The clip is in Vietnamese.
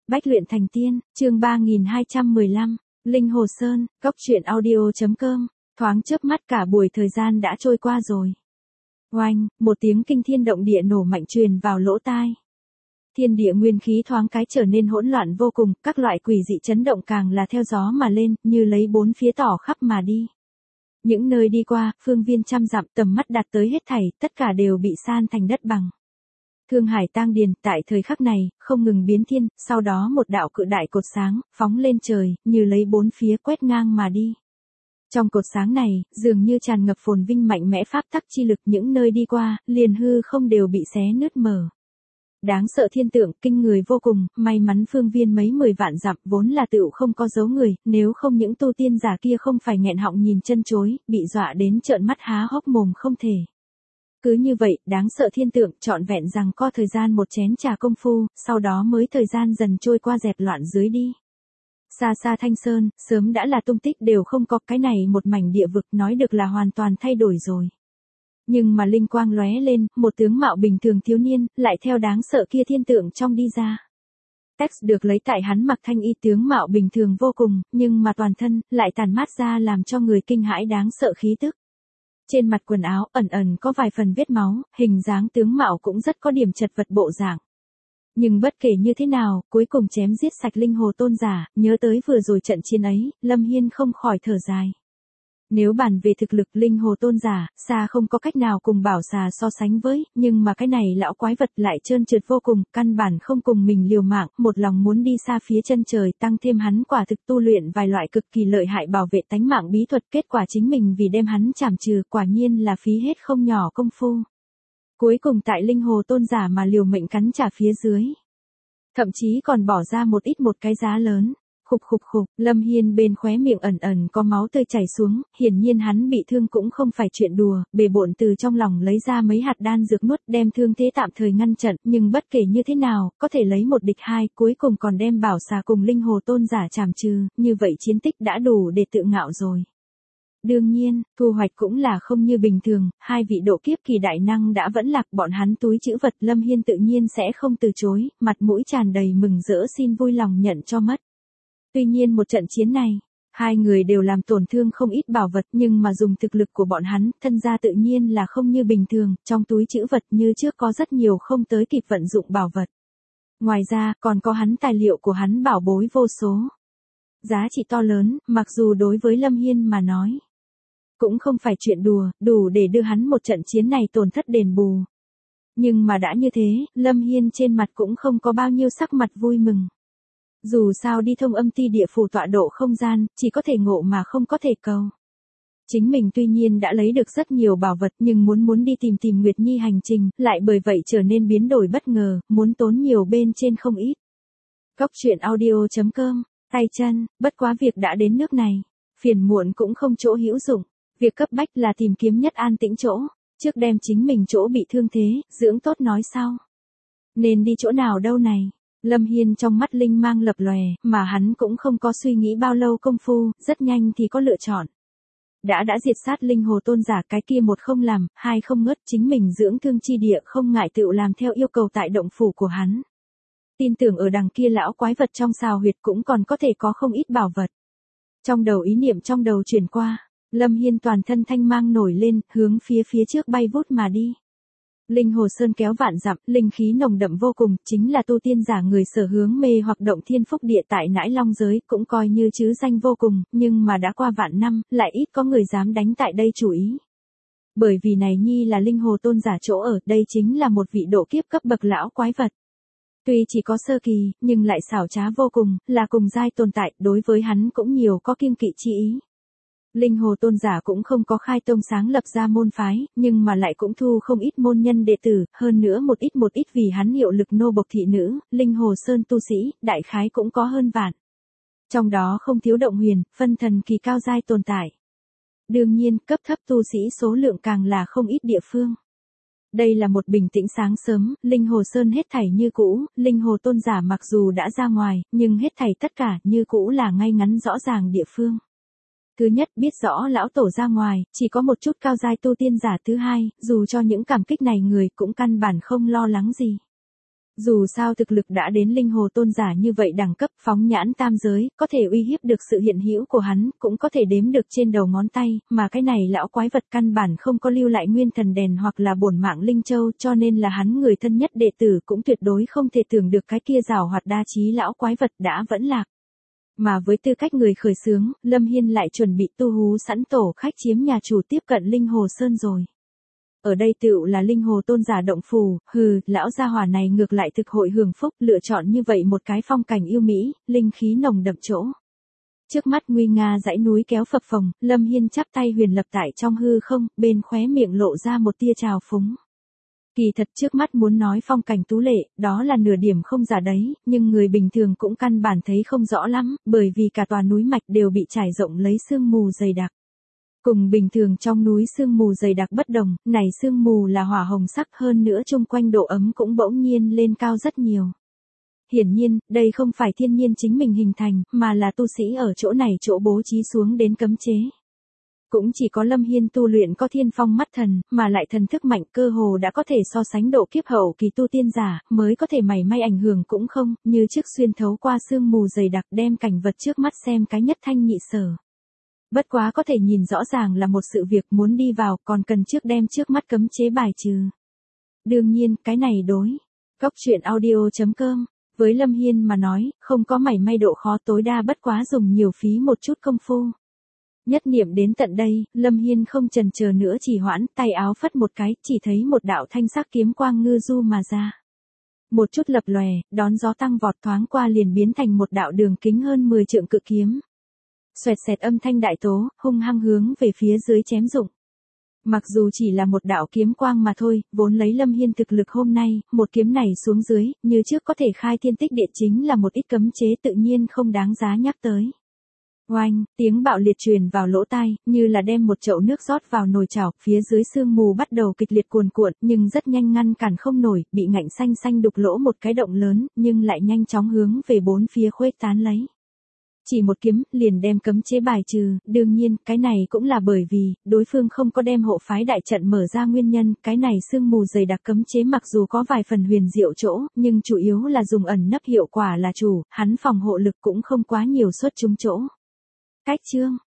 Bách luyện thành tiên, chương 3215, Linh Hồ Sơn, Cốc truyện audio.com, thoáng chớp mắt cả buổi thời gian đã trôi qua rồi. Oanh, một tiếng kinh thiên động địa nổ mạnh truyền vào lỗ tai. Thiên địa nguyên khí thoáng cái trở nên hỗn loạn vô cùng, các loại quỷ dị chấn động càng là theo gió mà lên, như lấy bốn phía tỏ khắp mà đi. Những nơi đi qua, phương viên trăm dặm tầm mắt đạt tới hết thảy, tất cả đều bị san thành đất bằng. Thương Hải Tang Điền, tại thời khắc này, không ngừng biến thiên, sau đó một đạo cự đại cột sáng, phóng lên trời, như lấy bốn phía quét ngang mà đi. Trong cột sáng này, dường như tràn ngập phồn vinh mạnh mẽ pháp tắc chi lực, những nơi đi qua, liền hư không đều bị xé nứt mở. Đáng sợ thiên tượng, kinh người vô cùng, may mắn phương viên mấy 10 vạn dặm vốn là tựu không có dấu người, nếu không những tu tiên giả kia không phải nghẹn họng nhìn chân chối, bị dọa đến trợn mắt há hốc mồm không thể. Cứ như vậy, đáng sợ thiên tượng trọn vẹn rằng co thời gian một chén trà công phu, sau đó mới thời gian dần trôi qua dẹp loạn dưới đi. Xa xa Thanh Sơn, sớm đã là tung tích đều không có, cái này một mảnh địa vực nói được là hoàn toàn thay đổi rồi. Nhưng mà linh quang lóe lên, một tướng mạo bình thường thiếu niên, lại theo đáng sợ kia thiên tượng trong đi ra. Text được lấy tại hắn mặc thanh y, tướng mạo bình thường vô cùng, nhưng mà toàn thân, lại tàn mát ra làm cho người kinh hãi đáng sợ khí tức. Trên mặt quần áo, ẩn ẩn có vài phần vết máu, hình dáng tướng mạo cũng rất có điểm chật vật bộ dạng. Nhưng bất kể như thế nào, cuối cùng chém giết sạch linh hồ tôn giả, nhớ tới vừa rồi trận chiến ấy, Lâm Hiên không khỏi thở dài. Nếu bàn về thực lực linh hồ tôn giả, xa không có cách nào cùng bảo xà so sánh với, nhưng mà cái này lão quái vật lại trơn trượt vô cùng, căn bản không cùng mình liều mạng, một lòng muốn đi xa phía chân trời, tăng thêm hắn quả thực tu luyện vài loại cực kỳ lợi hại bảo vệ tánh mạng bí thuật, kết quả chính mình vì đem hắn trảm trừ, quả nhiên là phí hết không nhỏ công phu. Cuối cùng tại linh hồ tôn giả mà liều mệnh cắn trả phía dưới. Thậm chí còn bỏ ra một cái giá lớn. Khục khục khục, Lâm Hiên bên khóe miệng ẩn ẩn có máu tươi chảy xuống, hiển nhiên hắn bị thương cũng không phải chuyện đùa, bề bộn từ trong lòng lấy ra mấy hạt đan dược nuốt, đem thương thế tạm thời ngăn chặn, nhưng bất kể như thế nào, có thể lấy một địch hai, cuối cùng còn đem bảo xà cùng linh hồ tôn giả trảm trừ, như vậy chiến tích đã đủ để tự ngạo rồi. Đương nhiên, thu hoạch cũng là không như bình thường, hai vị độ kiếp kỳ đại năng đã vẫn lạc bọn hắn túi trữ vật, Lâm Hiên tự nhiên sẽ không từ chối, mặt mũi tràn đầy mừng rỡ xin vui lòng nhận cho mất. Tuy nhiên một trận chiến này, hai người đều làm tổn thương không ít bảo vật, nhưng mà dùng thực lực của bọn hắn, thân gia tự nhiên là không như bình thường, trong túi trữ vật như trước có rất nhiều không tới kịp vận dụng bảo vật. Ngoài ra, còn có hắn tài liệu của hắn bảo bối vô số. Giá trị to lớn, mặc dù đối với Lâm Hiên mà nói, cũng không phải chuyện đùa, đủ để đưa hắn một trận chiến này tổn thất đền bù. Nhưng mà đã như thế, Lâm Hiên trên mặt cũng không có bao nhiêu sắc mặt vui mừng. Dù sao đi thông âm ti địa phủ tọa độ không gian, chỉ có thể ngộ mà không có thể cầu. Chính mình tuy nhiên đã lấy được rất nhiều bảo vật, nhưng muốn đi tìm Nguyệt Nhi hành trình, lại bởi vậy trở nên biến đổi bất ngờ, muốn tốn nhiều bên trên không ít. Cốc truyện audio.com, tay chân, bất quá việc đã đến nước này, phiền muộn cũng không chỗ hữu dụng, việc cấp bách là tìm kiếm nhất an tĩnh chỗ, trước đem chính mình chỗ bị thương thế, dưỡng tốt nói sau. Nên đi chỗ nào đâu này? Lâm Hiên trong mắt linh mang lập lòe, mà hắn cũng không có suy nghĩ bao lâu công phu, rất nhanh thì có lựa chọn. Đã diệt sát linh hồ tôn giả, cái kia một không làm, hai không ngớt, chính mình dưỡng thương chi địa không ngại tự làm theo yêu cầu tại động phủ của hắn. Tin tưởng ở đằng kia lão quái vật trong xào huyệt cũng còn có thể có không ít bảo vật. Trong đầu ý niệm trong đầu chuyển qua, Lâm Hiên toàn thân thanh mang nổi lên, hướng phía trước bay vút mà đi. Linh Hồ Sơn kéo vạn dặm, linh khí nồng đậm vô cùng, chính là tu tiên giả người sở hướng mê hoặc động thiên phúc địa tại Nãi Long giới, cũng coi như chứ danh vô cùng, nhưng mà đã qua vạn năm, lại ít có người dám đánh tại đây chủ ý. Bởi vì này nhi là linh hồ tôn giả chỗ ở, đây chính là một vị độ kiếp cấp bậc lão quái vật. Tuy chỉ có sơ kỳ, nhưng lại xảo trá vô cùng, là cùng giai tồn tại, đối với hắn cũng nhiều có kiêng kỵ chi ý. Linh hồ tôn giả cũng không có khai tông sáng lập ra môn phái, nhưng mà lại cũng thu không ít môn nhân đệ tử, hơn nữa một ít vì hắn hiệu lực nô bộc thị nữ, linh hồ sơn tu sĩ, đại khái cũng có hơn vạn. Trong đó không thiếu động huyền, phân thần kỳ cao giai tồn tại. Đương nhiên, cấp thấp tu sĩ số lượng càng là không ít địa phương. Đây là một bình tĩnh sáng sớm, linh hồ sơn hết thảy như cũ, linh hồ tôn giả mặc dù đã ra ngoài, nhưng hết thảy tất cả như cũ là ngay ngắn rõ ràng địa phương. Thứ nhất, biết rõ lão tổ ra ngoài, chỉ có một chút cao giai tu tiên giả. Thứ hai, dù cho những cảm kích này người cũng căn bản không lo lắng gì. Dù sao thực lực đã đến linh hồ tôn giả như vậy đẳng cấp phóng nhãn tam giới, có thể uy hiếp được sự hiện hữu của hắn, cũng có thể đếm được trên đầu ngón tay, mà cái này lão quái vật căn bản không có lưu lại nguyên thần đèn hoặc là bổn mạng linh châu, cho nên là hắn người thân nhất đệ tử cũng tuyệt đối không thể tưởng được cái kia giàu hoạt đa trí lão quái vật đã vẫn lạc. Mà với tư cách người khởi xướng, Lâm Hiên lại chuẩn bị tu hú sẵn tổ khách chiếm nhà chủ tiếp cận linh hồ sơn rồi. Ở đây tựu là linh hồ tôn giả động phủ, lão gia hỏa này ngược lại thực hội hưởng phúc, lựa chọn như vậy một cái phong cảnh yêu mỹ, linh khí nồng đậm chỗ. Trước mắt nguy nga dãy núi kéo phập phồng, Lâm Hiên chắp tay huyền lập tại trong hư không, bên khóe miệng lộ ra một tia trào phúng. Kỳ thật trước mắt muốn nói phong cảnh tú lệ, đó là nửa điểm không giả đấy, nhưng người bình thường cũng căn bản thấy không rõ lắm, bởi vì cả tòa núi mạch đều bị trải rộng lấy sương mù dày đặc. Cùng bình thường trong núi sương mù dày đặc bất đồng, này sương mù là hỏa hồng sắc hơn nữa chung quanh độ ấm cũng bỗng nhiên lên cao rất nhiều. Hiển nhiên, đây không phải thiên nhiên chính mình hình thành, mà là tu sĩ ở chỗ này chỗ bố trí xuống đến cấm chế. Cũng chỉ có Lâm Hiên tu luyện có thiên phong mắt thần, mà lại thần thức mạnh cơ hồ đã có thể so sánh độ kiếp hậu kỳ tu tiên giả, mới có thể mảy may ảnh hưởng cũng không, như trước xuyên thấu qua sương mù dày đặc đem cảnh vật trước mắt xem cái nhất thanh nhị sở. Bất quá có thể nhìn rõ ràng là một sự việc muốn đi vào còn cần trước đem trước mắt cấm chế bài trừ. Đương nhiên, cái này đối. Góc truyện audio.com, với Lâm Hiên mà nói, không có mảy may độ khó tối đa bất quá dùng nhiều phí một chút công phu. Nhất niệm đến tận đây, Lâm Hiên không chần chờ nữa chỉ hoãn, tay áo phất một cái, chỉ thấy một đạo thanh sắc kiếm quang ngư du mà ra. Một chút lập lòe, đón gió tăng vọt thoáng qua liền biến thành một đạo đường kính hơn 10 trượng cự kiếm. Xoẹt xẹt âm thanh đại tố, hung hăng hướng về phía dưới chém dụng. Mặc dù chỉ là một đạo kiếm quang mà thôi, vốn lấy Lâm Hiên thực lực hôm nay, một kiếm này xuống dưới, như trước có thể khai thiên tích địa chính là một ít cấm chế tự nhiên không đáng giá nhắc tới. Oanh, tiếng bạo liệt truyền vào lỗ tai, như là đem một chậu nước rót vào nồi chảo, phía dưới sương mù bắt đầu kịch liệt cuồn cuộn, nhưng rất nhanh ngăn cản không nổi, bị ngạnh xanh xanh đục lỗ một cái động lớn, nhưng lại nhanh chóng hướng về bốn phía khuếch tán lấy. Chỉ một kiếm, liền đem cấm chế bài trừ, đương nhiên, cái này cũng là bởi vì, đối phương không có đem hộ phái đại trận mở ra nguyên nhân, cái này sương mù dày đặc cấm chế mặc dù có vài phần huyền diệu chỗ, nhưng chủ yếu là dùng ẩn nấp hiệu quả là chủ, hắn phòng hộ lực cũng không quá nhiều xuất chúng chỗ. Cách chương